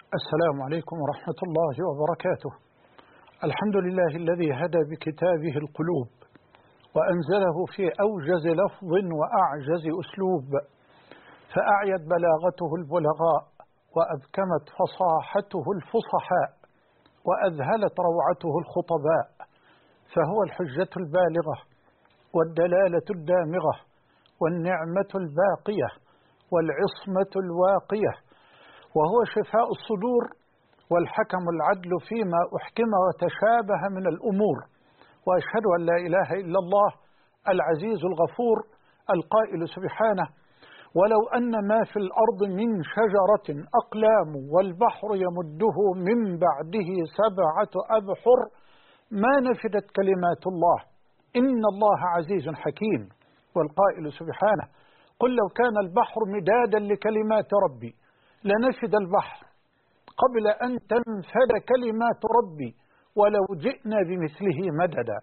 السلام عليكم ورحمة الله وبركاته. الحمد لله الذي هدى بكتابه القلوب وأنزله في أوجز لفظ وأعجز أسلوب، فأعيت بلاغته البلغاء وأبكمت فصاحته الفصحاء وأذهلت روعته الخطباء، فهو الحجة البالغة والدلالة الدامغة والنعمة الباقية والعصمة الواقية، وهو شفاء الصدور والحكم العدل فيما أحكم وتشابه من الأمور. وأشهد أن لا إله إلا الله العزيز الغفور القائل سبحانه: ولو أن ما في الأرض من شجرة أقلام والبحر يمده من بعده 7 أبحر ما نفدت كلمات الله إن الله عزيز حكيم. والقائل سبحانه: قل لو كان البحر مدادا لكلمات ربي لنفد البحر قبل أن تنفد كلمات ربي ولو جئنا بمثله مددا.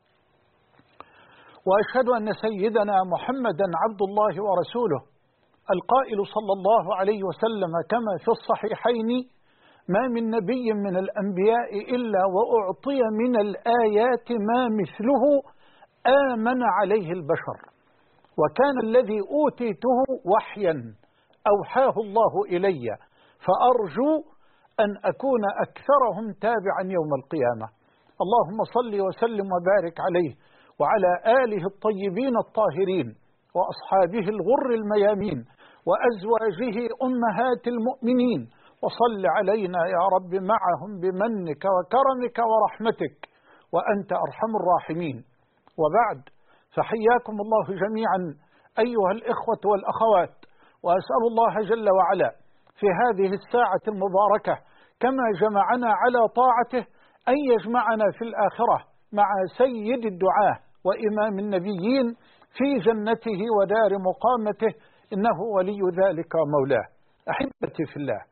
وأشهد أن سيدنا محمدا عبد الله ورسوله القائل صلى الله عليه وسلم كما في الصحيحين: ما من نبي من الأنبياء إلا وأعطي من الآيات ما مثله آمن عليه البشر، وكان الذي أوتيته وحيا أوحاه الله إلي، فأرجو أن أكون أكثرهم تابعا يوم القيامة. اللهم صل وسلم وبارك عليه وعلى آله الطيبين الطاهرين وأصحابه الغر الميامين وأزواجه أمهات المؤمنين، وصل علينا يا رب معهم بمنك وكرمك ورحمتك وأنت أرحم الراحمين. وبعد، فحياكم الله جميعا أيها الإخوة والأخوات، وأسأل الله جل وعلا في هذه الساعة المباركة كما جمعنا على طاعته أن يجمعنا في الآخرة مع سيد الدعاة وإمام النبيين في جنته ودار مقامته، إنه ولي ذلك ومولاه. أحبتي في الله،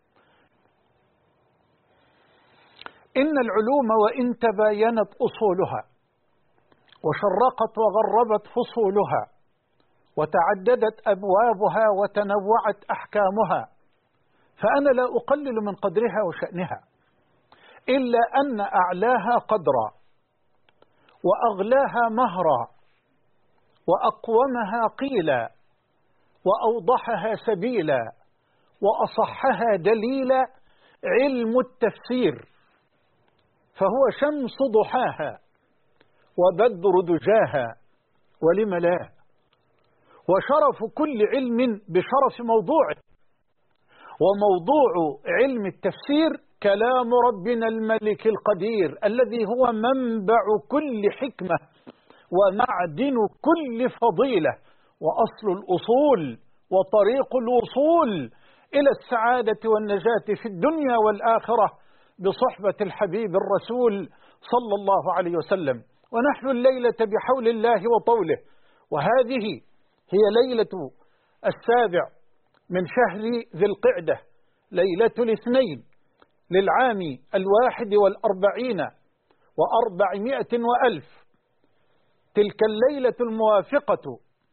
إن العلوم وإن تباينت أصولها وشرقت وغربت فصولها وتعددت أبوابها وتنوعت أحكامها، فأنا لا أقلل من قدرها وشأنها، إلا أن أعلاها قدرا وأغلاها مهرا وأقومها قيلا وأوضحها سبيلا وأصحها دليلا علم التفسير، فهو شمس ضحاها وبدر دجاها ولم لا، وشرف كل علم بشرف موضوعه، وموضوع علم التفسير كلام ربنا الملك القدير الذي هو منبع كل حكمة ومعدن كل فضيلة وأصل الأصول وطريق الوصول إلى السعادة والنجاة في الدنيا والآخرة بصحبة الحبيب الرسول صلى الله عليه وسلم. ونحن الليلة بحول الله وطوله، وهذه هي ليلة 7 من شهر ذي القعدة، ليلة الاثنين للعام 41 و400 وألف، تلك الليلة الموافقة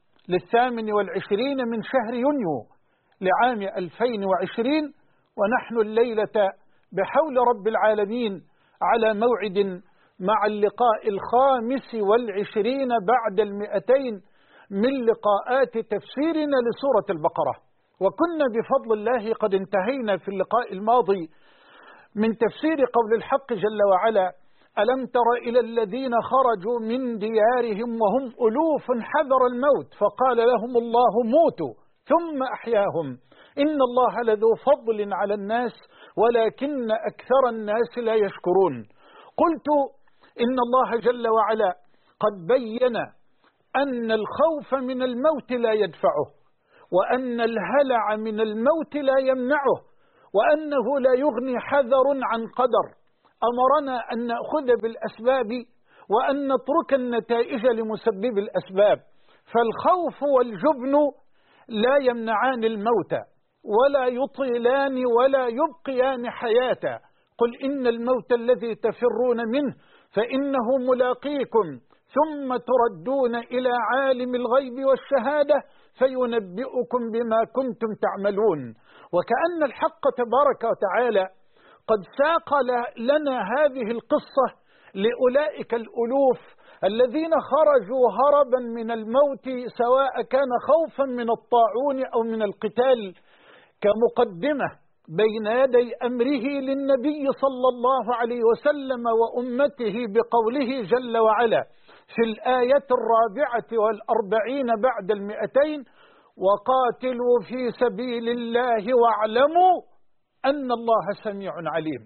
28 من شهر يونيو لعام 2020، ونحن الليلة بحول رب العالمين على موعد مع اللقاء 25 بعد 200 من لقاءات تفسيرنا لسورة البقرة. وكنا بفضل الله قد انتهينا في اللقاء الماضي من تفسير قول الحق جل وعلا: ألم تر إلى الذين خرجوا من ديارهم وهم ألوف حذر الموت فقال لهم الله موتوا ثم أحياهم إن الله لذو فضل على الناس ولكن أكثر الناس لا يشكرون. قلت إن الله جل وعلا قد بين أن الخوف من الموت لا يدفعه، وأن الهلع من الموت لا يمنعه، وأنه لا يغني حذر عن قدر. أمرنا أن نأخذ بالأسباب وأن نترك النتائج لمسبب الأسباب، فالخوف والجبن لا يمنعان الموت ولا يطيلان ولا يبقيان حياة. قل إن الموت الذي تفرون منه فإنه ملاقيكم ثم تردون إلى عالم الغيب والشهادة فينبئكم بما كنتم تعملون. وكأن الحق تبارك وتعالى قد ساق لنا هذه القصة لأولئك الألوف الذين خرجوا هربا من الموت، سواء كان خوفا من الطاعون أو من القتال، كمقدمة بين يدي أمره للنبي صلى الله عليه وسلم وأمته بقوله جل وعلا في الآية 44 بعد 200: وقاتلوا في سبيل الله واعلموا أن الله سميع عليم.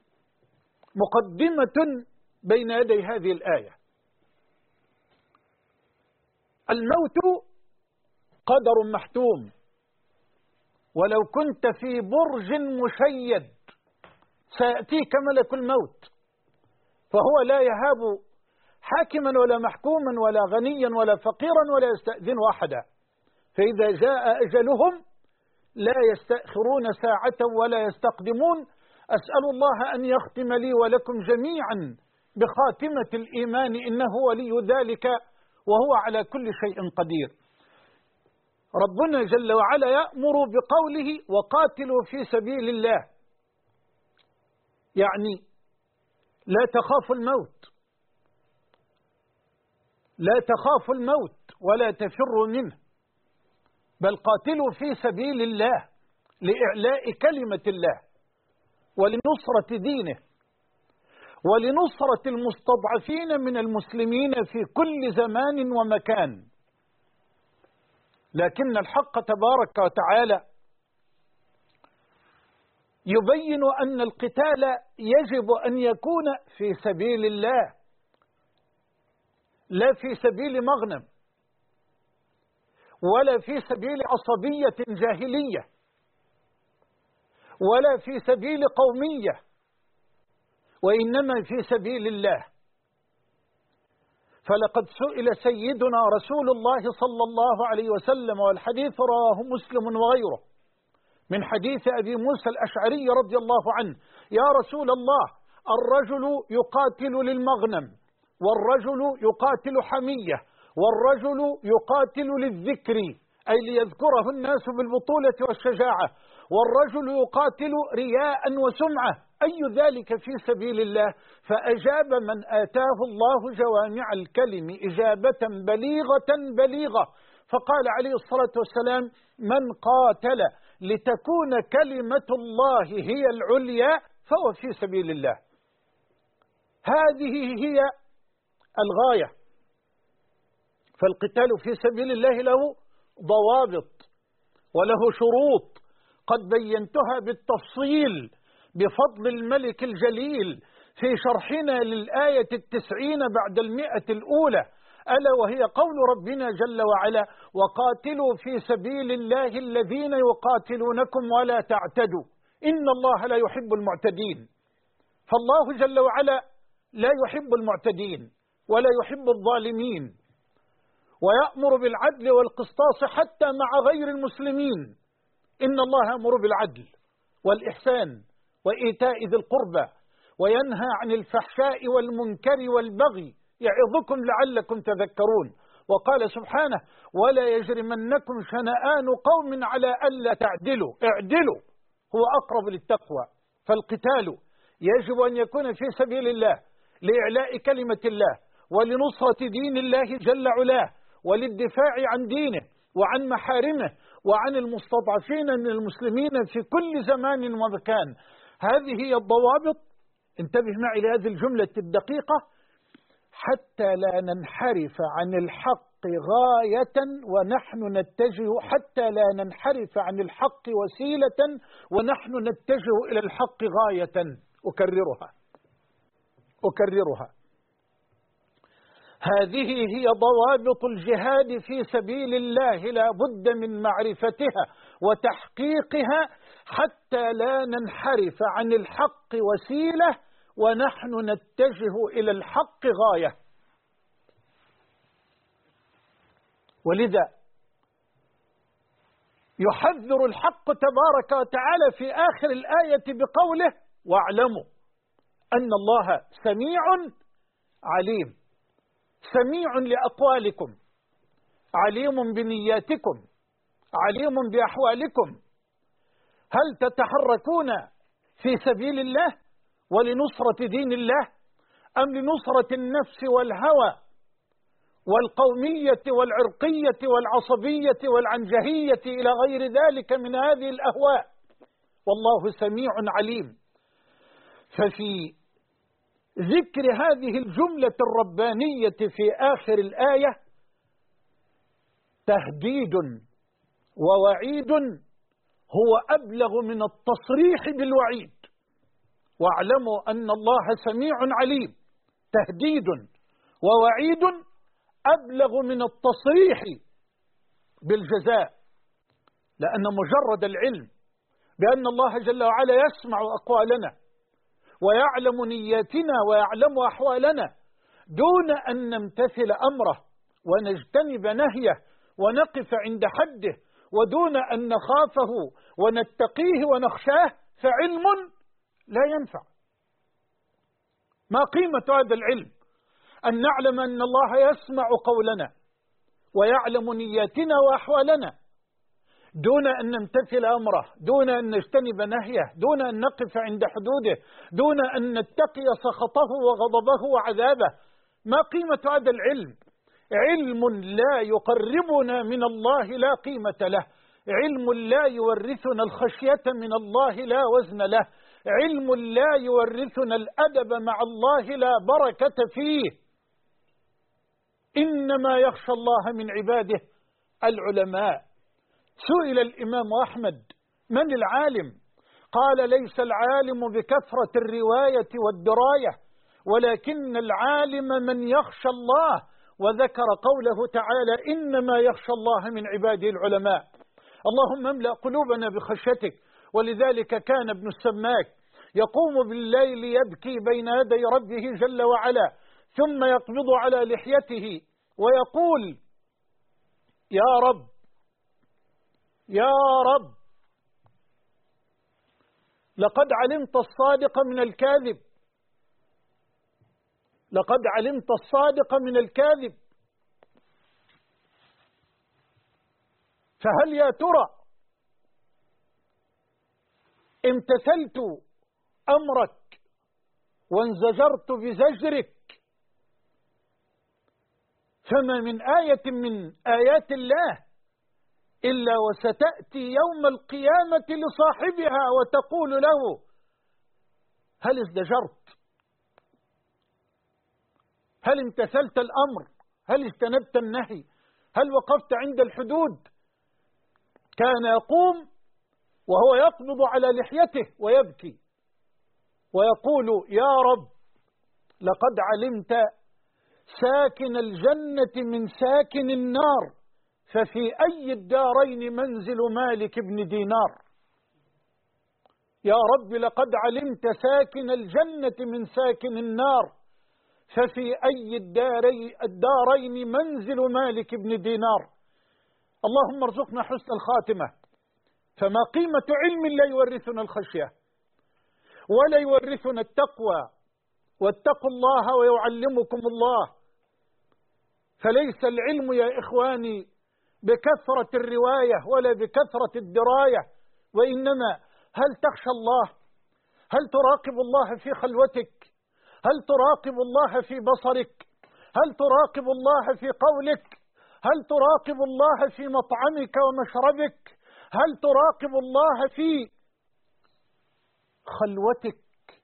مقدمة بين يدي هذه الآية. الموت قدر محتوم، ولو كنت في برج مشيد سيأتيك ملك الموت، فهو لا يهاب حاكما ولا محكوما ولا غنيا ولا فقيرا ولا يستأذن أحدا، فإذا جاء أجلهم لا يستأخرون ساعة ولا يستقدمون. أسأل الله أن يختم لي ولكم جميعا بخاتمة الإيمان، إنه ولي ذلك وهو على كل شيء قدير. ربنا جل وعلا يأمر بقوله وقاتلوا في سبيل الله، يعني لا تخافوا الموت، لا تخافوا الموت ولا تفروا منه، بل قاتلوا في سبيل الله لإعلاء كلمة الله ولنصرة دينه ولنصرة المستضعفين من المسلمين في كل زمان ومكان. لكن الحق تبارك وتعالى يبين أن القتال يجب أن يكون في سبيل الله، لا في سبيل مغنم ولا في سبيل عصبية جاهلية ولا في سبيل قومية، وإنما في سبيل الله. فلقد سئل سيدنا رسول الله صلى الله عليه وسلم، والحديث رواه مسلم وغيره من حديث أبي موسى الأشعري رضي الله عنه: يا رسول الله، الرجل يقاتل للمغنم، والرجل يقاتل حمية، والرجل يقاتل للذكر أي ليذكره الناس بالبطولة والشجاعة، والرجل يقاتل رياء وسمعة، أي ذلك في سبيل الله؟ فأجاب من آتاه الله جوامع الكلم إجابة بليغة، فقال عليه الصلاة والسلام: من قاتل لتكون كلمة الله هي العليا فهو في سبيل الله. هذه هي الغاية. فالقتال في سبيل الله له ضوابط وله شروط قد بينتها بالتفصيل بفضل الملك الجليل في شرحنا للآية 90 بعد 100 الأولى، ألا وهي قول ربنا جل وعلا: وقاتلوا في سبيل الله الذين يقاتلونكم ولا تعتدوا إن الله لا يحب المعتدين. فالله جل وعلا لا يحب المعتدين ولا يحب الظالمين، ويأمر بالعدل والقسطاس حتى مع غير المسلمين. إن الله يأمر بالعدل والإحسان وإيتاء ذي القربى وينهى عن الفحشاء والمنكر والبغي يعظكم لعلكم تذكرون. وقال سبحانه: ولا يجرمنكم شنآن قوم على ألا تعدلوا، اعدلوا هو أقرب للتقوى. فالقتال يجب أن يكون في سبيل الله لإعلاء كلمة الله ولنصرة دين الله جل علاه وللدفاع عن دينه وعن محارمه وعن المستضعفين من المسلمين في كل زمان ومكان. هذه هي الضوابط. انتبه معي لهذه الجملة الدقيقة: حتى لا ننحرف عن الحق غاية ونحن نتجه، حتى لا ننحرف عن الحق وسيلة ونحن نتجه إلى الحق غاية. أكررها: هذه هي ضوابط الجهاد في سبيل الله، لا بد من معرفتها وتحقيقها حتى لا ننحرف عن الحق وسيلة ونحن نتجه إلى الحق غاية. ولذا يحذر الحق تبارك وتعالى في آخر الآية بقوله: واعلموا أن الله سميع عليم. سميع لأقوالكم، عليم بنياتكم، عليم بأحوالكم. هل تتحركون في سبيل الله ولنصرة دين الله، أم لنصرة النفس والهوى والقومية والعرقية والعصبية والعنجهية إلى غير ذلك من هذه الأهواء؟ والله سميع عليم. ففي ذكر هذه الجملة الربانية في آخر الآية تهديد ووعيد هو أبلغ من التصريح بالوعيد. واعلموا أن الله سميع عليم، تهديد ووعيد أبلغ من التصريح بالجزاء، لأن مجرد العلم بأن الله جل وعلا يسمع أقوالنا ويعلم نياتنا ويعلم أحوالنا دون أن نمتثل أمره ونجتنب نهيه ونقف عند حده، ودون أن نخافه ونتقيه ونخشاه، فعلم لا ينفع. ما قيمة هذا العلم؟ أن نعلم أن الله يسمع قولنا ويعلم نياتنا وأحوالنا دون أن نمتثل أمره، دون أن نجتنب نهيه، دون أن نقف عند حدوده، دون أن نتقي سخطه وغضبه وعذابه. ما قيمة هذا العلم؟ علم لا يقربنا من الله لا قيمة له، علم لا يورثنا الخشية من الله لا وزن له، علم لا يورثنا الأدب مع الله لا بركة فيه. إنما يخشى الله من عباده العلماء. سئل الإمام أحمد: من العالم؟ قال: ليس العالم بكثرة الرواية والدراية، ولكن العالم من يخشى الله. وذكر قوله تعالى: إنما يخشى الله من عباده العلماء. اللهم املأ قلوبنا بخشيتك. ولذلك كان ابن السماك يقوم بالليل يبكي بين يدي ربه جل وعلا، ثم يقبض على لحيته ويقول: يا رب يا رب، لقد علمت الصادق من الكاذب، لقد علمت الصادق من الكاذب، فهل يا ترى امتثلت أمرك وانزجرت بزجرك؟ فما من آية من آيات الله إلا وستأتي يوم القيامة لصاحبها وتقول له: هل ازدجرت؟ هل امتثلت الأمر؟ هل اجتنبت النهي؟ هل وقفت عند الحدود؟ كان يقوم وهو يقبض على لحيته ويبكي ويقول: يا رب، لقد علمت ساكن الجنة من ساكن النار، ففي أي الدارين منزل مالك بن دينار. يا رب، لقد علمت ساكن الجنة من ساكن النار، ففي أي الدارين منزل مالك بن دينار. اللهم ارزقنا حسن الخاتمة. فما قيمة علم لا يورثنا الخشية ولا يورثنا التقوى؟ واتقوا الله ويعلمكم الله. فليس العلم يا إخواني بكثرة الرواية ولا بكثرة الدراية، وإنما هل تخشى الله؟ هل تراقب الله في خلوتك؟ هل تراقب الله في بصرك؟ هل تراقب الله في قولك؟ هل تراقب الله في مطعمك ومشربك؟ هل تراقب الله في خلوتك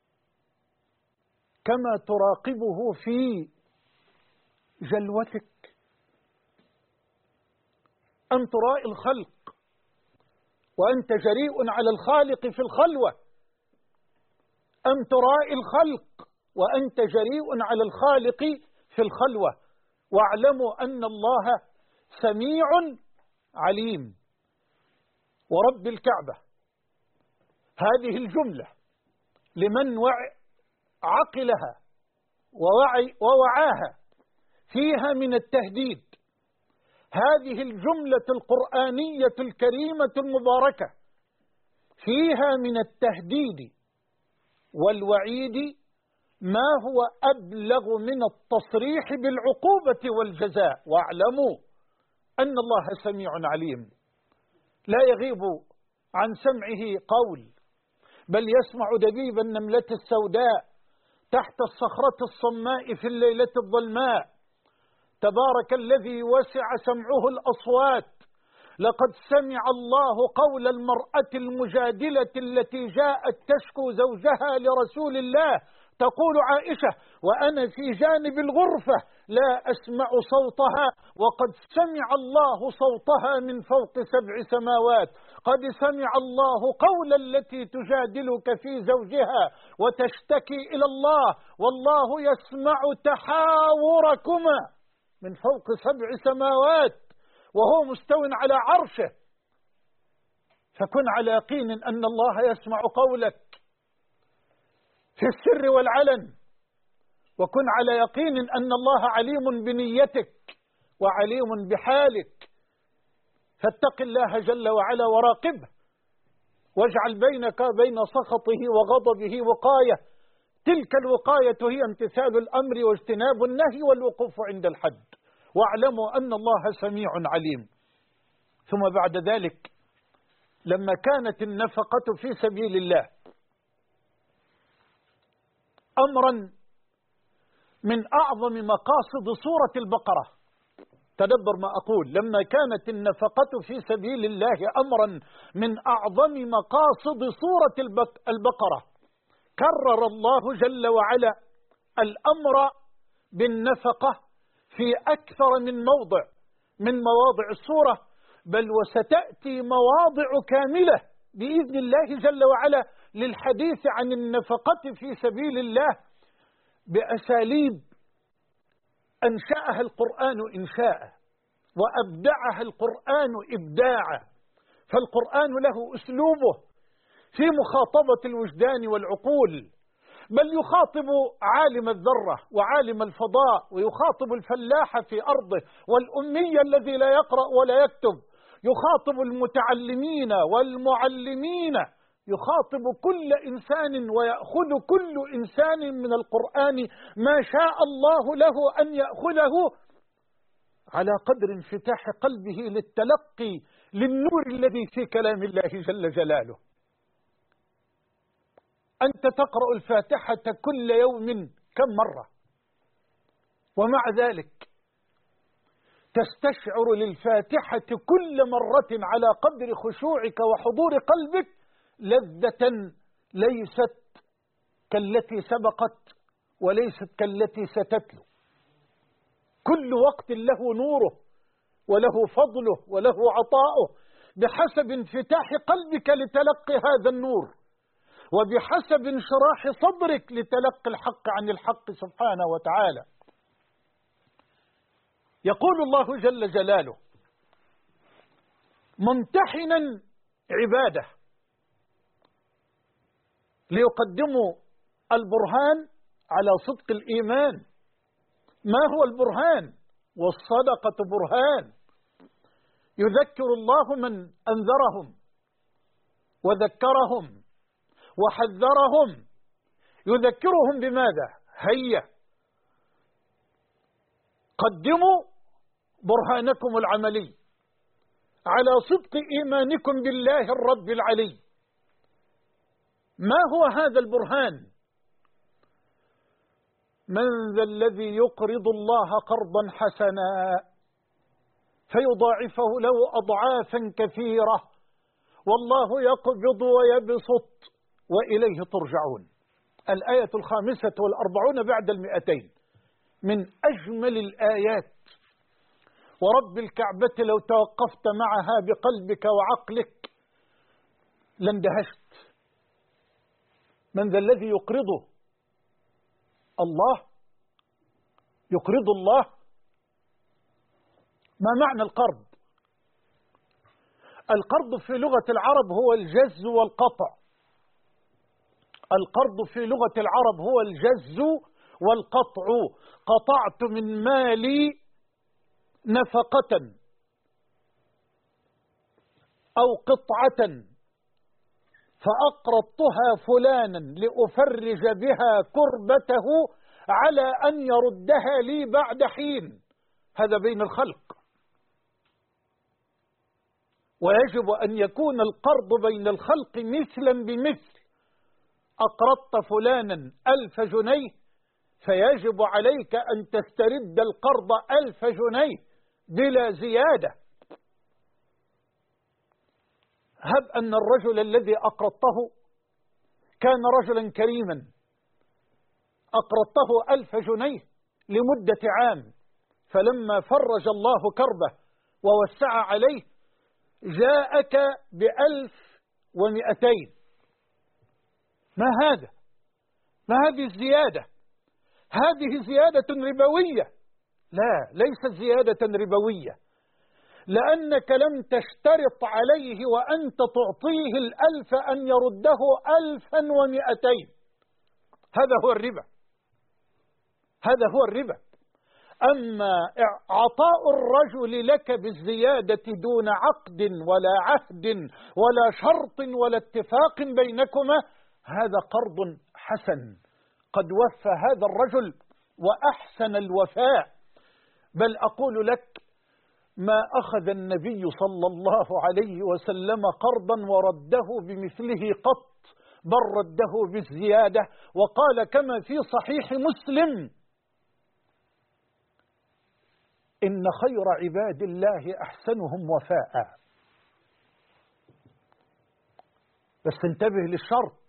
كما تراقبه في جلوتك؟ أم ترائي الخلق وأنت جريء على الخالق في الخلوة؟ أم ترائي الخلق وأنت جريء على الخالق في الخلوة؟ واعلموا أن الله سميع عليم. ورب الكعبة، هذه الجملة لمن عقلها ووعاها فيها من التهديد، هذه الجملة القرآنية الكريمة المباركة فيها من التهديد والوعيد ما هو أبلغ من التصريح بالعقوبة والجزاء. واعلموا أن الله سميع عليم، لا يغيب عن سمعه قول، بل يسمع دبيب النملة السوداء تحت الصخرة الصماء في الليلة الظلماء. تبارك الذي وسع سمعه الأصوات. لقد سمع الله قول المرأة المجادلة التي جاءت تشكو زوجها لرسول الله، تقول عائشة: وأنا في جانب الغرفة لا أسمع صوتها، وقد سمع الله صوتها من فوق 7 سماوات. قد سمع الله قول التي تجادلك في زوجها وتشتكي إلى الله، والله يسمع تحاوركما من فوق 7 سماوات وهو مستو على عرشه. فكن على يقين أن الله يسمع قولك في السر والعلن، وكن على يقين أن الله عليم بنيتك وعليم بحالك. فاتق الله جل وعلا وراقبه، واجعل بينك وبين سخطه وغضبه وقاية. تلك الوقاية هي امتثال الأمر واجتناب النهي والوقوف عند الحد. واعلموا أن الله سميع عليم. ثم بعد ذلك لما كانت النفقة في سبيل الله أمرا من أعظم مقاصد سورة البقرة، تدبر ما أقول، لما كانت النفقة في سبيل الله أمرا من أعظم مقاصد سورة البقرة، كرر الله جل وعلا الأمر بالنفقة في أكثر من موضع من مواضع السورة، بل وستأتي مواضع كاملة بإذن الله جل وعلا للحديث عن النفقة في سبيل الله بأساليب أنشأها القرآن إنشاء وأبدعها القرآن إبداعا. فالقرآن له أسلوبه في مخاطبة الوجدان والعقول، بل يخاطب عالم الذرة وعالم الفضاء، ويخاطب الفلاح في أرضه والأمي الذي لا يقرأ ولا يكتب، يخاطب المتعلمين والمعلمين، يخاطب كل إنسان، ويأخذ كل إنسان من القرآن ما شاء الله له أن يأخذه على قدر انفتاح قلبه للتلقي للنور الذي في كلام الله جل جلاله. أنت تقرأ الفاتحة كل يوم كم مرة؟ ومع ذلك تستشعر للفاتحة كل مرة على قدر خشوعك وحضور قلبك لذة ليست كالتي سبقت وليست كالتي ستتلو. كل وقت له نوره وله فضله وله عطاؤه بحسب انفتاح قلبك لتلقي هذا النور، وبحسب انشراح صدرك لتلقي الحق عن الحق سبحانه وتعالى. يقول الله جل جلاله ممتحنا عباده ليقدموا البرهان على صدق الإيمان. ما هو البرهان؟ والصدقة برهان. يذكر الله من أنذرهم وذكرهم وحذرهم، يذكرهم بماذا؟ هيا قدموا برهانكم العملي على صدق إيمانكم بالله الرب العلي. ما هو هذا البرهان؟ من ذا الذي يقرض الله قرضا حسنا فيضاعفه له أضعافا كثيرة والله يقبض ويبسط وإليه ترجعون. الآية 45 بعد 200 من أجمل الآيات. ورب الكعبة لو توقفت معها بقلبك وعقلك لاندهشت. من ذا الذي يقرضه الله؟ يقرض الله. ما معنى القرض؟ القرض في لغة العرب هو الجز والقطع. القرض في لغة العرب هو الجز والقطع. قطعت من مالي نفقة أو قطعة فأقرضتها فلانا لأفرج بها كربته على أن يردها لي بعد حين. هذا بين الخلق، ويجب أن يكون القرض بين الخلق مثلا بمثل، أقرضت فلانا 1000 جنيه فيجب عليك أن تسترد القرض 1000 جنيه بلا زيادة. هب أن الرجل الذي أقرضته كان رجلا كريما، أقرضته 1000 جنيه لمدة عام، فلما فرج الله كربه ووسع عليه جاءك ب1200. ما هذا؟ ما هذه الزيادة؟ هذه زيادة ربوية. لا، ليست زيادة ربوية، لأنك لم تشترط عليه وأنت تعطيه 1000 أن يرده 1200. هذا هو الربا، هذا هو الربا. أما عطاء الرجل لك بالزيادة دون عقد ولا عهد ولا شرط ولا اتفاق بينكما، هذا قرض حسن قد وفى هذا الرجل وأحسن الوفاء. بل أقول لك ما أخذ النبي صلى الله عليه وسلم قرضا ورده بمثله قط، بل رده بالزيادة، وقال كما في صحيح مسلم: إن خير عباد الله أحسنهم وفاء. بس انتبه للشرط،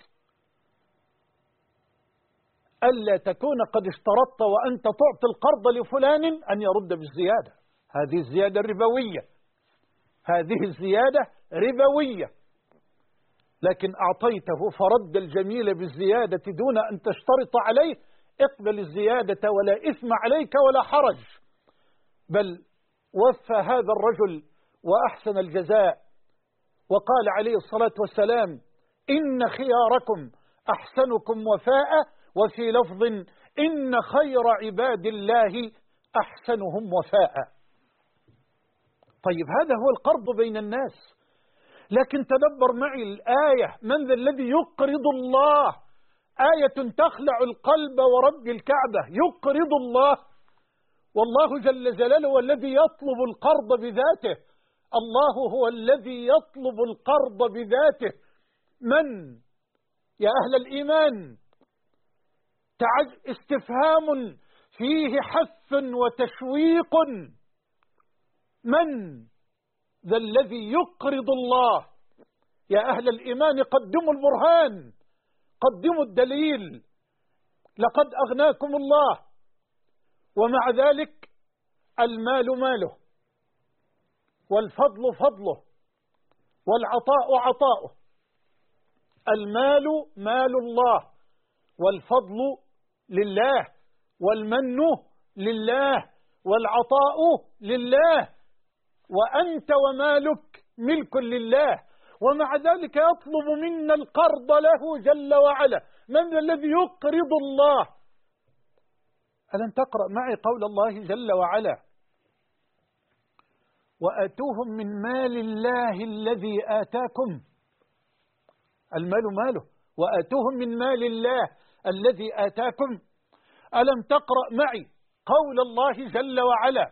ألا تكون قد اشترطت وأنت تعطي القرض لفلان أن يرد بالزيادة. هذه الزيادة الربوية، هذه الزيادة ربوية. لكن أعطيته فرد الجميل بالزيادة دون أن تشترط عليه، اقبل الزيادة ولا إثم عليك ولا حرج. بل وفى هذا الرجل وأحسن الجزاء، وقال عليه الصلاة والسلام: إن خياركم أحسنكم وفاء، وفي لفظ: إن خير عباد الله أحسنهم وفاء. طيب، هذا هو القرض بين الناس. لكن تدبر معي الآية: من ذا الذي يقرض الله؟ آية تخلع القلب ورب الكعبة. يقرض الله، والله جل جلاله هو الذي يطلب القرض بذاته. الله هو الذي يطلب القرض بذاته. من؟ يا أهل الإيمان، استفهام فيه حث وتشويق. من ذا الذي يقرض الله؟ يا أهل الإيمان، قدموا البرهان، قدموا الدليل. لقد أغناكم الله، ومع ذلك المال ماله، والفضل فضله، والعطاء عطاؤه. المال مال الله، والفضل لله، والمن لله، والعطاء لله، وأنت ومالك ملك لله، ومع ذلك يطلب منا القرض له جل وعلا. من الذي يقرض الله؟ ألم تقرأ معي قول الله جل وعلا: وآتوهم من مال الله الذي آتاكم؟ المال ماله، وآتوهم من مال الله الذي آتاكم. ألم تقرأ معي قول الله جل وعلا: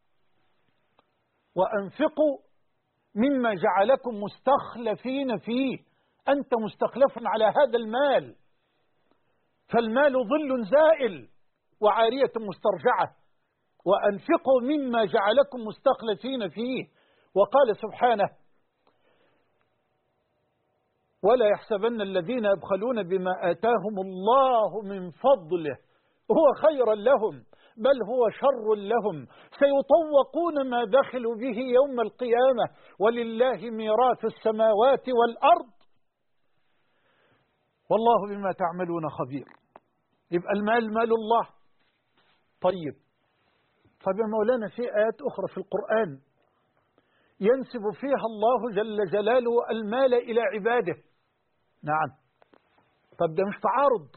وأنفقوا مما جعلكم مستخلفين فيه؟ أنت مستخلف على هذا المال، فالمال ظل زائل وعارية مسترجعة. وأنفقوا مما جعلكم مستخلفين فيه. وقال سبحانه: ولا يحسبن الذين يبخلون بما آتاهم الله من فضله هو خيرا لهم بل هو شر لهم، سيطوقون ما بخلوا به يوم القيامة ولله ميراث السماوات والأرض والله بما تعملون خبير. يبقى المال مال الله. طيب يا مولانا، في آيات أخرى في القرآن ينسب فيها الله جل جلاله المال إلى عباده. نعم. طب ده مش تعارض؟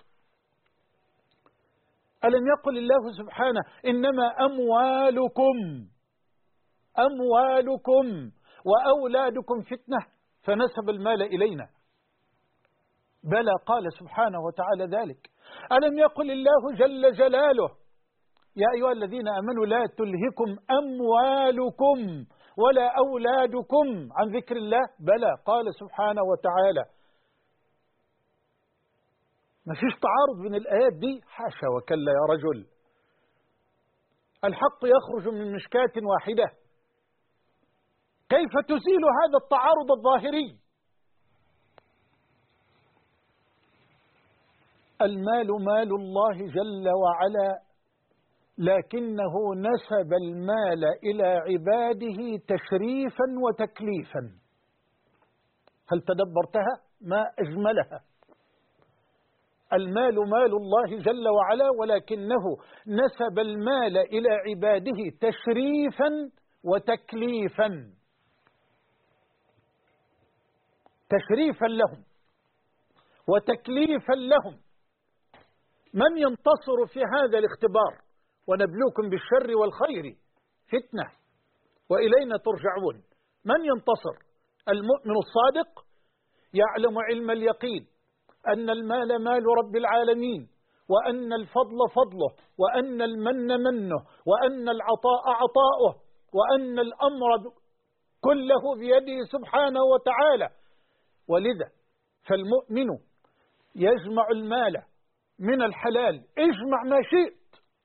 ألم يقل الله سبحانه: إنما أموالكم وأولادكم فتنة، فنسب المال إلينا. بلى، قال سبحانه وتعالى ذلك. ألم يقل الله جل جلاله: يا أيها الذين آمنوا لا تلهكم أموالكم ولا أولادكم عن ذكر الله؟ بلى، قال سبحانه وتعالى: ما فيش تعارض بين الآيات دي، حاشا وكلا يا رجل. الحق يخرج من مشكاة واحدة، كيف تزيل هذا التعارض الظاهري؟ المال مال الله جل وعلا، لكنه نسب المال إلى عباده تشريفا وتكليفا. هل تدبرتها؟ ما أجملها. المال مال الله جل وعلا، ولكنه نسب المال إلى عباده تشريفا وتكليفا. تشريفا لهم وتكليفا لهم. من ينتصر في هذا الاختبار؟ ونبلوكم بالشر والخير فتنة وإلينا ترجعون. من ينتصر؟ المؤمن الصادق يعلم علم اليقين أن المال مال رب العالمين، وأن الفضل فضله، وأن المن منه، وأن العطاء عطاؤه، وأن الأمر كله بيده سبحانه وتعالى. ولذا فالمؤمن يجمع المال من الحلال، اجمع ما شئت،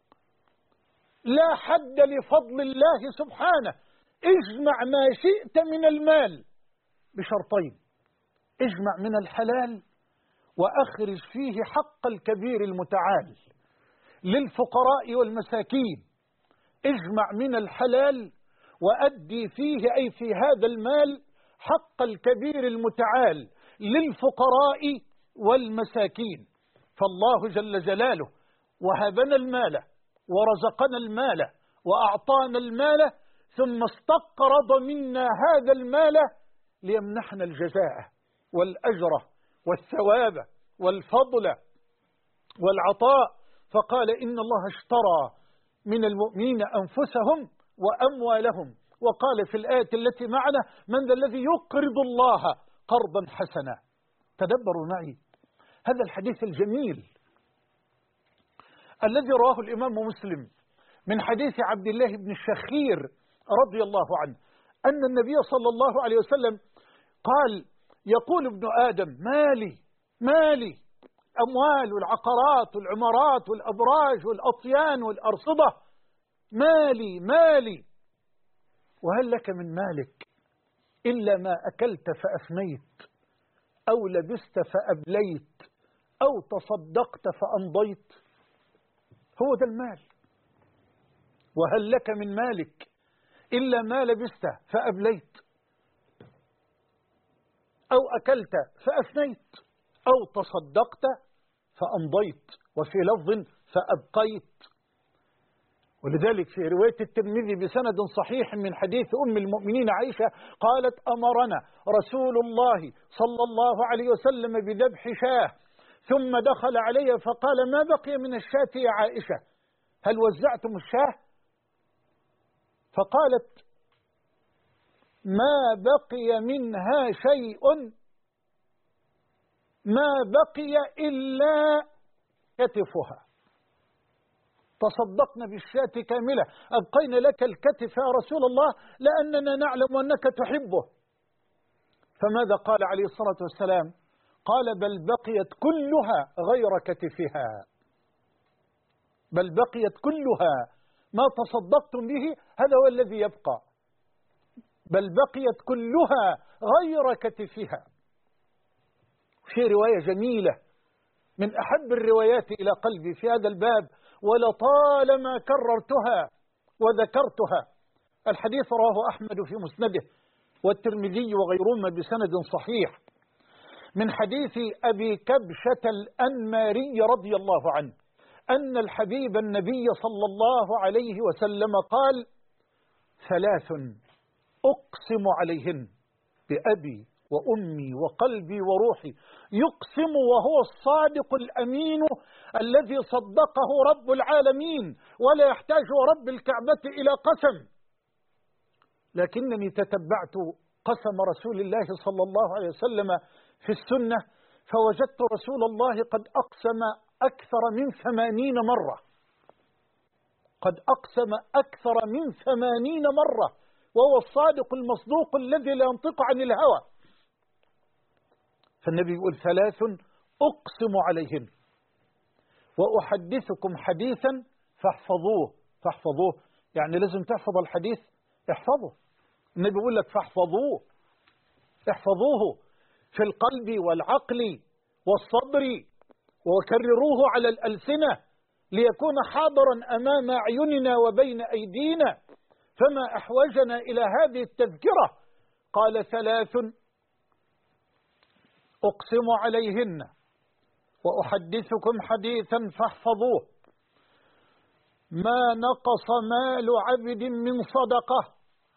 لا حد لفضل الله سبحانه. اجمع ما شئت من المال بشرطين: اجمع من الحلال وأخرج فيه حق الكبير المتعال للفقراء والمساكين. اجمع من الحلال وأدي فيه، أي في هذا المال، حق الكبير المتعال للفقراء والمساكين. فالله جل جلاله وهبنا المال ورزقنا المال وأعطانا المال، ثم استقرض منا هذا المال ليمنحنا الجزاء والأجر والثواب والفضل والعطاء. فقال: إن الله اشترى من المؤمنين أنفسهم وأموالهم. وقال في الآية التي معنا: من ذا الذي يقرض الله قرضا حسنا. تدبروا معي هذا الحديث الجميل الذي رواه الإمام مسلم من حديث عبد الله بن الشخير رضي الله عنه أن النبي صلى الله عليه وسلم قال: يقول ابن آدم: مالي مالي، أموال والعقارات والعمارات والأبراج والأطيان والأرصدة، مالي مالي. وهل لك من مالك إلا ما أكلت فأفنيت، أو لبست فأبليت، أو تصدقت فأمضيت؟ هو ده المال. وهل لك من مالك إلا ما لبست فأبليت، أو أكلت فأفنيت، أو تصدقت فأمضيت، وفي لفظ فأبقيت. ولذلك في رواية الترمذي بسند صحيح من حديث أم المؤمنين عائشة قالت: أمرنا رسول الله صلى الله عليه وسلم بذبح شاة، ثم دخل علي فقال: ما بقي من الشاة يا عائشة؟ هل وزعتم الشاة؟ فقالت: ما بقي منها شيء، ما بقي إلا كتفها. تصدقنا بالشاة كاملة، أبقينا لك الكتف يا رسول الله لأننا نعلم أنك تحبه. فماذا قال عليه الصلاة والسلام؟ قال: بل بقيت كلها غير كتفها. بل بقيت كلها، ما تصدقتم به هذا هو الذي يبقى. بل بقيت كلها غير كتفها. في رواية جميلة من أحب الروايات إلى قلبي في هذا الباب، ولطالما كررتها وذكرتها. الحديث رواه أحمد في مسنده والترمذي وغيرهما بسند صحيح من حديث أبي كبشة الأنماري رضي الله عنه أن الحبيب النبي صلى الله عليه وسلم قال: ثلاث أقسم عليهن بأبي وأمي وقلبي وروحي، يقسم وهو الصادق الأمين الذي صدقه رب العالمين ولا يحتاج رب الكعبة إلى قسم. لكنني تتبعت قسم رسول الله صلى الله عليه وسلم في السنة، فوجدت رسول الله قد أقسم أكثر من 80 مرة. قد أقسم أكثر من 80 مرة، وهو الصادق المصدوق الذي لا ينطق عن الهوى. فالنبي يقول: ثلاث أقسم عليهن. وأحدثكم حديثا فاحفظوه يعني لازم تحفظ الحديث، احفظه. النبي بيقول لك احفظوه في القلب والعقل والصدر، وكرروه على الألسنة ليكون حاضرا أمام أعيننا وبين أيدينا، فما أحوجنا إلى هذه التذكرة؟ قال 3 أقسم عليهن وأحدثكم حديثا فاحفظوه: ما نقص مال عبد من صدقة،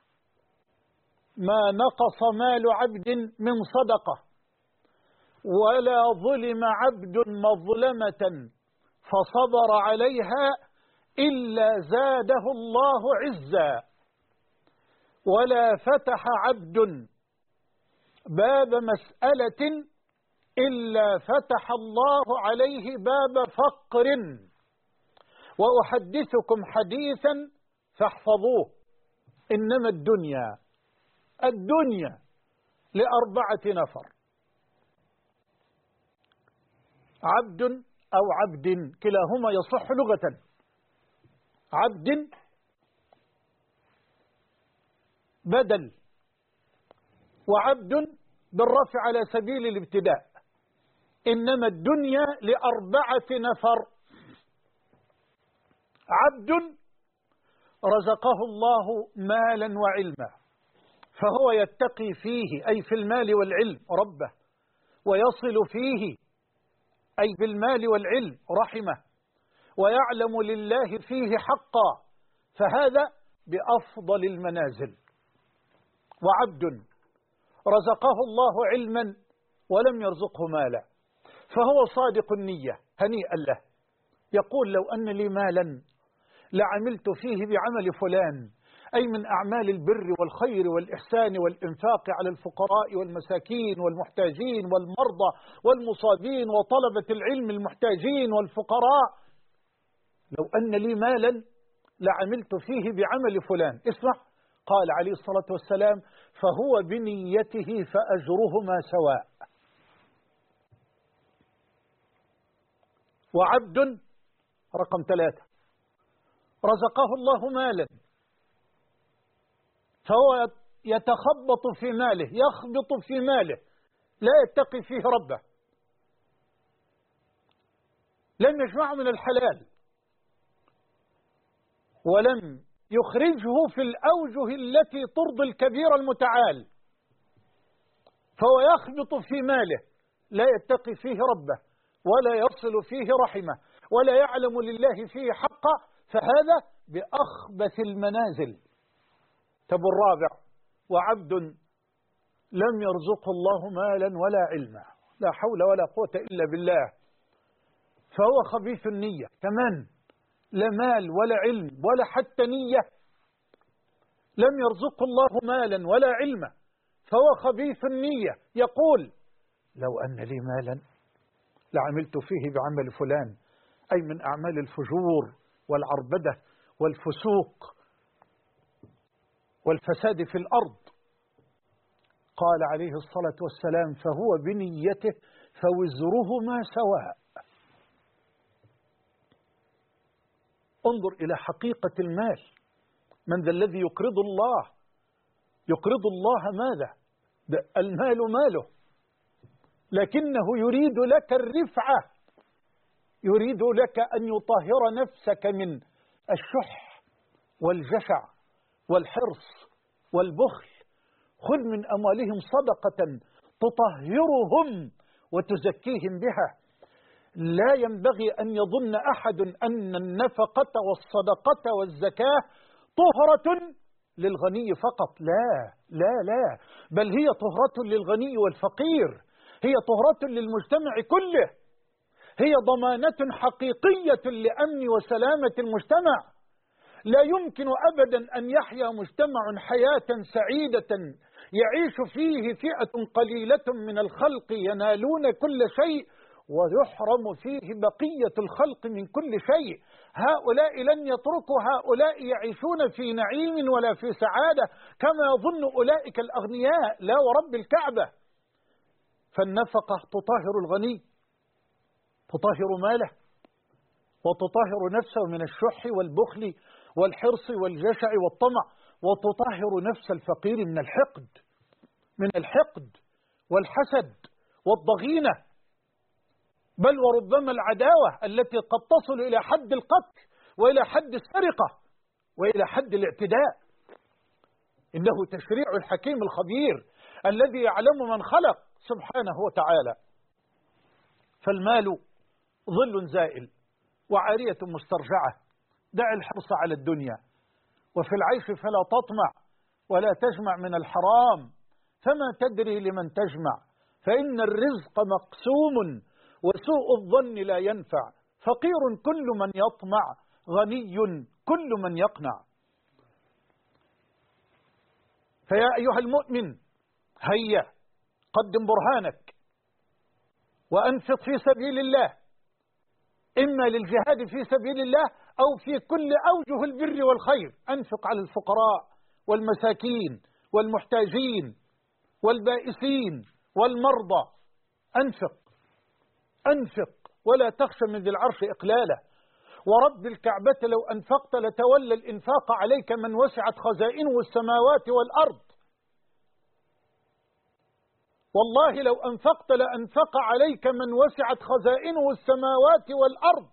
ما نقص مال عبد من صدقة، ولا ظلم عبد مظلمة فصبر عليها إلا زاده الله عزا، ولا فتح عبد باب مسألة إلا فتح الله عليه باب فقر. وأحدثكم حديثا فاحفظوه: إنما الدنيا ل4 نفر: عبد أو عبد، كلاهما يصح لغة. عبد بدل، وعبد بالرفع على سبيل الابتداء. إنما الدنيا ل4 نفر: عبد رزقه الله مالا وعلما، فهو يتقي فيه أي في المال والعلم ربه، ويصل فيه أي بالمال والعلم رحمه، ويعلم لله فيه حقا، فهذا بأفضل المنازل. وعبد رزقه الله علما ولم يرزقه مالا، فهو صادق النية هنيئا له، يقول: لو أن لي مالا لعملت فيه بعمل فلان، أي من أعمال البر والخير والإحسان والإنفاق على الفقراء والمساكين والمحتاجين والمرضى والمصابين وطلبة العلم المحتاجين والفقراء. لو أن لي مالا لعملت فيه بعمل فلان. اسمع، قال عليه الصلاة والسلام: فهو بنيته فأجرهما سواء. وعبد رقم 3 رزقه الله مالا، فهو يتخبط في ماله، يخبط في ماله، لا يتقي فيه ربه، لم يجمعه من الحلال، ولم يخرجه في الأوجه التي ترضي الكبير المتعال، فهو يخبط في ماله، لا يتقي فيه ربه، ولا يصل فيه رحمه، ولا يعلم لله فيه حقا، فهذا بأخبث المنازل. طب الرابع: وعبد لم يرزقه الله مالا ولا علما، لا حول ولا قوة إلا بالله، فهو خبيث النية كمان، لا مال ولا علم ولا حتى نية. لم يرزقه الله مالا ولا علما، فهو خبيث النية، يقول: لو أن لي مالا لعملت فيه بعمل فلان، أي من أعمال الفجور والعربدة والفسوق والفساد في الأرض. قال عليه الصلاة والسلام: فهو بنيته فوزرهما سواء. انظر إلى حقيقة المال. من ذا الذي يقرض الله؟ يقرض الله ماذا؟ المال ماله، لكنه يريد لك الرفعة، يريد لك أن يطهر نفسك من الشح والجشع والحرص والبخل. خذ من أموالهم صدقة تطهرهم وتزكيهم بها. لا ينبغي أن يظن أحد أن النفقة والصدقة والزكاة طهرة للغني فقط، لا لا لا، بل هي طهرة للغني والفقير، هي طهرة للمجتمع كله، هي ضمانة حقيقية لأمن وسلامة المجتمع. لا يمكن أبدا أن يحيا مجتمع حياة سعيدة يعيش فيه فئة قليلة من الخلق ينالون كل شيء ويحرم فيه بقية الخلق من كل شيء. هؤلاء لن يتركوا هؤلاء يعيشون في نعيم ولا في سعادة كما يظن أولئك الأغنياء، لا ورب الكعبة. فالنفقة تطهر الغني، تطهر ماله، وتطهر نفسه من الشح والبخل والحرص والجشع والطمع، وتطهر نفس الفقير من الحقد والحسد والضغينة، بل وربما العداوة التي قد تصل إلى حد القتل وإلى حد السرقة وإلى حد الاعتداء. إنه تشريع الحكيم الخبير الذي يعلم من خلق سبحانه وتعالى. فالمال ظل زائل وعارية مسترجعة، دع الحرص على الدنيا، وفي العيش فلا تطمع ولا تجمع من الحرام، فما تدري لمن تجمع، فإن الرزق مقسوم وسوء الظن لا ينفع، فقير كل من يطمع، غني كل من يقنع. فيا أيها المؤمن هيا قدم برهانك وأنفق في سبيل الله، إما للجهاد في سبيل الله أو في كل أوجه البر والخير. أنفق على الفقراء والمساكين والمحتاجين والبائسين والمرضى. أنفق ولا تخشى من ذي العرش إقلاله، ورب الكعبة لو أنفقت لتولى الإنفاق عليك من وسعت خزائنه السماوات والأرض. والله لو أنفقت لأنفق عليك من وسعت خزائنه السماوات والأرض،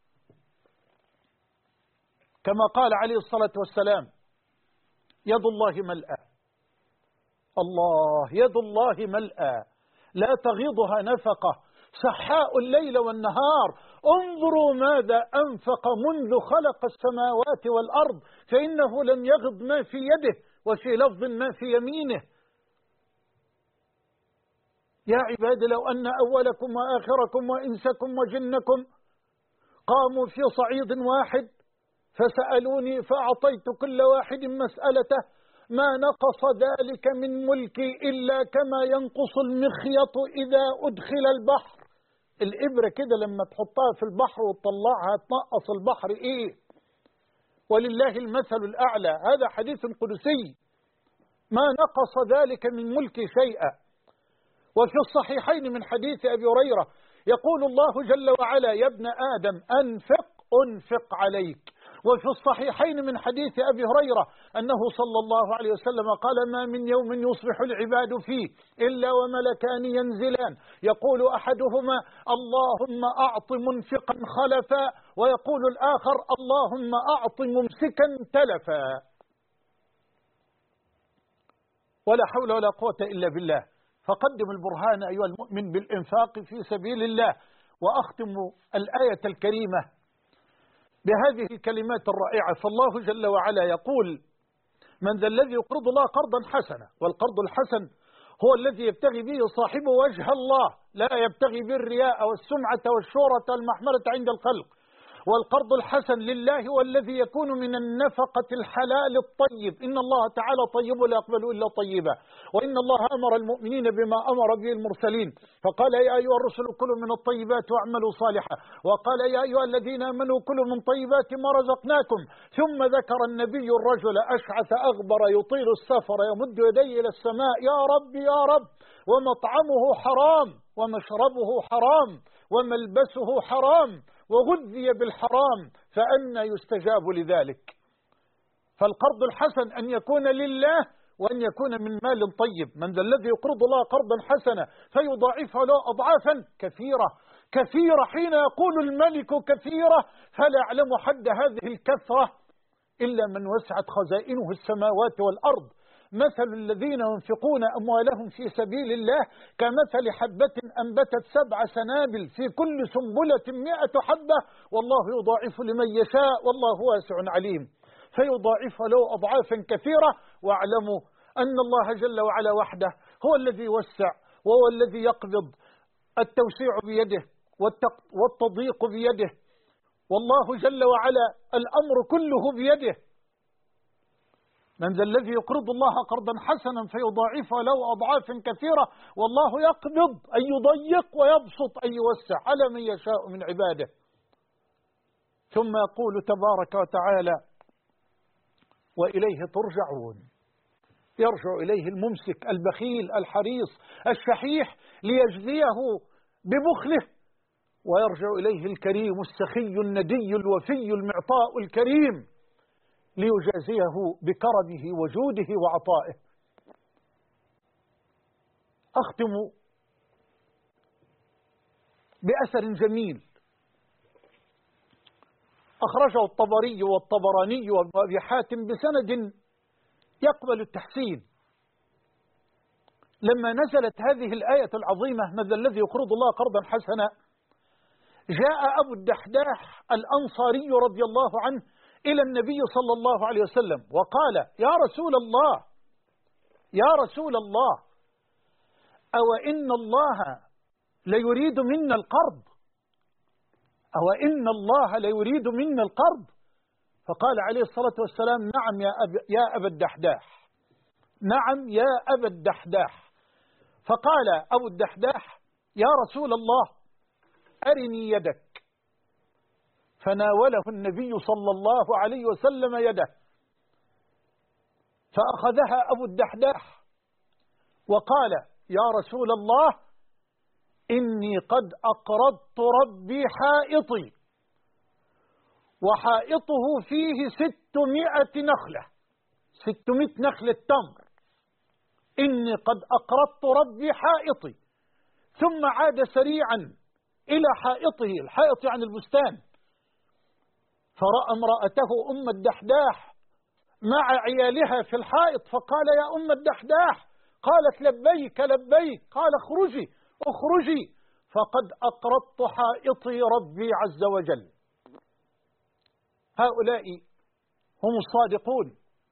كما قال عليه الصلاة والسلام: يد الله ملأى. الله يد الله ملأى لا تغيضها نفقة، سحاء الليل والنهار. انظروا ماذا أنفق منذ خلق السماوات والأرض، فإنه لم يغض ما في يده، وفي لفظ ما في يمينه. يا عباد لو أن أولكم وآخركم وإنسكم وجنكم قاموا في صعيد واحد فسألوني فأعطيت كل واحد مسألته، ما نقص ذلك من ملكي إلا كما ينقص المخيط إذا أدخل البحر. الإبرة كده لما تحطها في البحر وتطلعها تنقص البحر إيه؟ ولله المثل الأعلى. هذا حديث قدسي، ما نقص ذلك من ملكي شيئا. وفي الصحيحين من حديث أبي هريرة يقول الله جل وعلا: يا ابن آدم أنفق عليك. وفي الصحيحين من حديث أبي هريرة أنه صلى الله عليه وسلم قال: ما من يوم يصبح العباد فيه إلا وملكان ينزلان، يقول أحدهما: اللهم أعط منفقا خلفا، ويقول الآخر: اللهم أعط ممسكا تلفا. ولا حول ولا قوة إلا بالله. فقدم البرهان أيها المؤمن بالإنفاق في سبيل الله. وأختم الآية الكريمة بهذه الكلمات الرائعة. فالله جل وعلا يقول: من ذا الذي يقرض الله قرضا حسنا. والقرض الحسن هو الذي يبتغي به صاحبه وجه الله، لا يبتغي به الرياء والسمعة والشهرة والمحملة عند الخلق. والقرض الحسن لله هو الذي يكون من النفقة الحلال الطيب. إن الله تعالى طيب لا يقبل إلا طيبا، وإن الله أمر المؤمنين بما أمر به المرسلين، فقال: يا أيها الرسل كلوا من الطيبات واعملوا صالحا، وقال: يا أيها الذين آمنوا كلوا من طيبات ما رزقناكم. ثم ذكر النبي الرجل أشعث أغبر يطيل السفر يمد يديه إلى السماء: يا رب يا رب، ومطعمه حرام ومشربه حرام وملبسه حرام وغذي بالحرام، فأنى يستجاب لذلك. فالقرض الحسن أن يكون لله وأن يكون من مال طيب. من ذا الذي يقرض الله قرضا حسنا فيضاعفه له أضعافا كثيرة. حين يقول الملك كثيرة فلا يعلم حد هذه الكثرة إلا من وسعت خزائنه السماوات والأرض. مثل الذين ينفقون أموالهم في سبيل الله كمثل حبة أنبتت 7 سنابل في كل سنبلة 100 حبة، والله يضاعف لمن يشاء والله واسع عليم. فيضاعف له أضعافا كثيرة. واعلموا أن الله جل وعلا وحده هو الذي يوسع وهو الذي يقبض، التوسيع بيده والتضييق بيده، والله جل وعلا الأمر كله بيده. من ذا الذي يقرض الله قرضا حسنا فيضاعفه له أضعاف كثيرة، والله يقبض أن يضيق ويبسط أن يوسع على من يشاء من عباده. ثم يقول تبارك وتعالى: وإليه ترجعون. يرجع إليه الممسك البخيل الحريص الشحيح ليجزيه ببخله ويرجع إليه الكريم السخي الندي الوفي المعطاء الكريم ليجازيه بكرمه وجوده وعطائه. أختم بأثر جميل أخرجه الطبري والطبراني وابي حاتم بسند يقبل التحسين. لما نزلت هذه الآية العظيمة: من ذا الذي يقرض الله قرضا حسنا، جاء أبو الدحداح الأنصاري رضي الله عنه إلى النبي صلى الله عليه وسلم وقال: يا رسول الله، يا رسول الله، أو إن الله ليريد منا القرض، أو إن الله ليريد منا القرض؟ فقال عليه الصلاة والسلام: نعم يا أبا الدحداح، نعم يا أبا الدحداح. فقال أبو الدحداح: يا رسول الله أرني يدك. فناوله النبي صلى الله عليه وسلم يده، فأخذها أبو الدحداح وقال: يا رسول الله إني قد أقرضت ربي حائطي، وحائطه فيه 600 نخلة، 600 نخلة تمر. إني قد أقرضت ربي حائطي. ثم عاد سريعا إلى حائطه، الحائط يعني البستان، فرأى امرأته أم الدحداح مع عيالها في الحائط، فقال: يا أم الدحداح. قالت: لبيك لبيك. قال: اخرجي اخرجي، فقد أقرضت حائطي ربي عز وجل. هؤلاء هم الصادقون،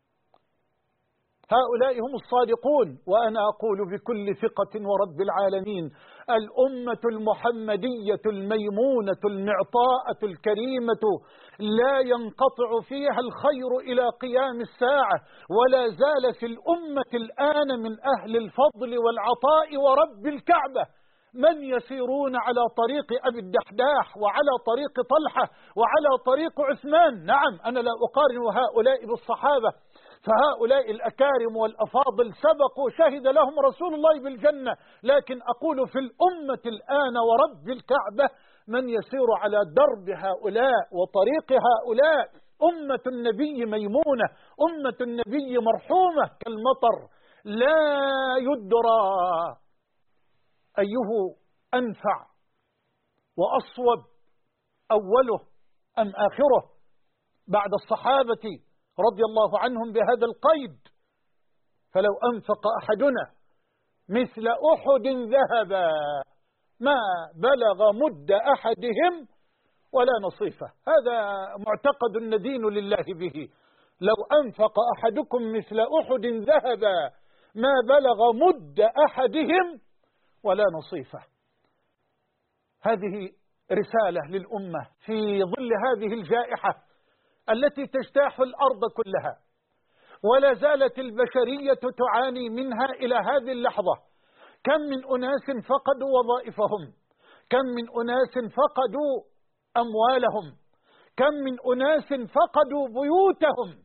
هؤلاء هم الصادقون. وأنا أقول بكل ثقة ورب العالمين: الأمة المحمدية الميمونة المعطاءة الكريمة لا ينقطع فيها الخير إلى قيام الساعة، ولا زال في الأمة الآن من أهل الفضل والعطاء ورب الكعبة من يسيرون على طريق أبي الدحداح وعلى طريق طلحة وعلى طريق عثمان. نعم، أنا لا أقارن هؤلاء بالصحابة، فهؤلاء الأكارم والأفاضل سبقوا شهد لهم رسول الله بالجنة، لكن أقول في الأمة الآن ورب الكعبة من يسير على درب هؤلاء وطريق هؤلاء. أمة النبي ميمونة، أمة النبي مرحومة كالمطر، لا يدرى أيه أنفع وأصوب، أوله أم آخره، بعد الصحابة رضي الله عنهم بهذا القيد. فلو أنفق أحدنا مثل أحد ذهبا ما بلغ مد أحدهم ولا نصيفه. هذا معتقد ندين لله به: لو أنفق أحدكم مثل أحد ذهبا ما بلغ مد أحدهم ولا نصيفه. هذه رسالة للأمة في ظل هذه الجائحة التي تجتاح الأرض كلها، ولا زالت البشرية تعاني منها إلى هذه اللحظة. كم من أناس فقدوا وظائفهم، كم من أناس فقدوا أموالهم، كم من أناس فقدوا بيوتهم.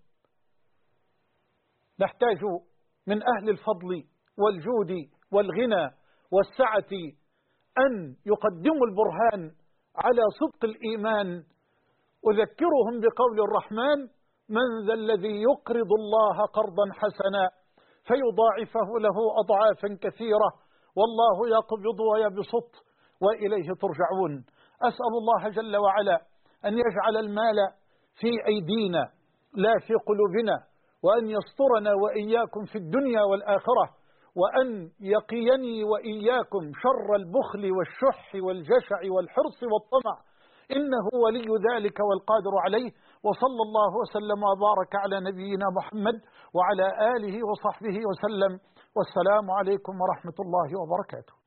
نحتاج من أهل الفضل والجود والغنى والسعة أن يقدموا البرهان على صدق الإيمان. أذكرهم بقول الرحمن: من ذا الذي يقرض الله قرضا حسنا فيضاعفه له أضعافا كثيرة والله يقبض ويبسط وإليه ترجعون. أسأل الله جل وعلا أن يجعل المال في أيدينا لا في قلوبنا، وأن يسترنا وإياكم في الدنيا والآخرة، وأن يقيني وإياكم شر البخل والشح والجشع والحرص والطمع، إنه ولي ذلك والقادر عليه. وصلى الله وسلم وبارك على نبينا محمد وعلى آله وصحبه وسلم، والسلام عليكم ورحمة الله وبركاته.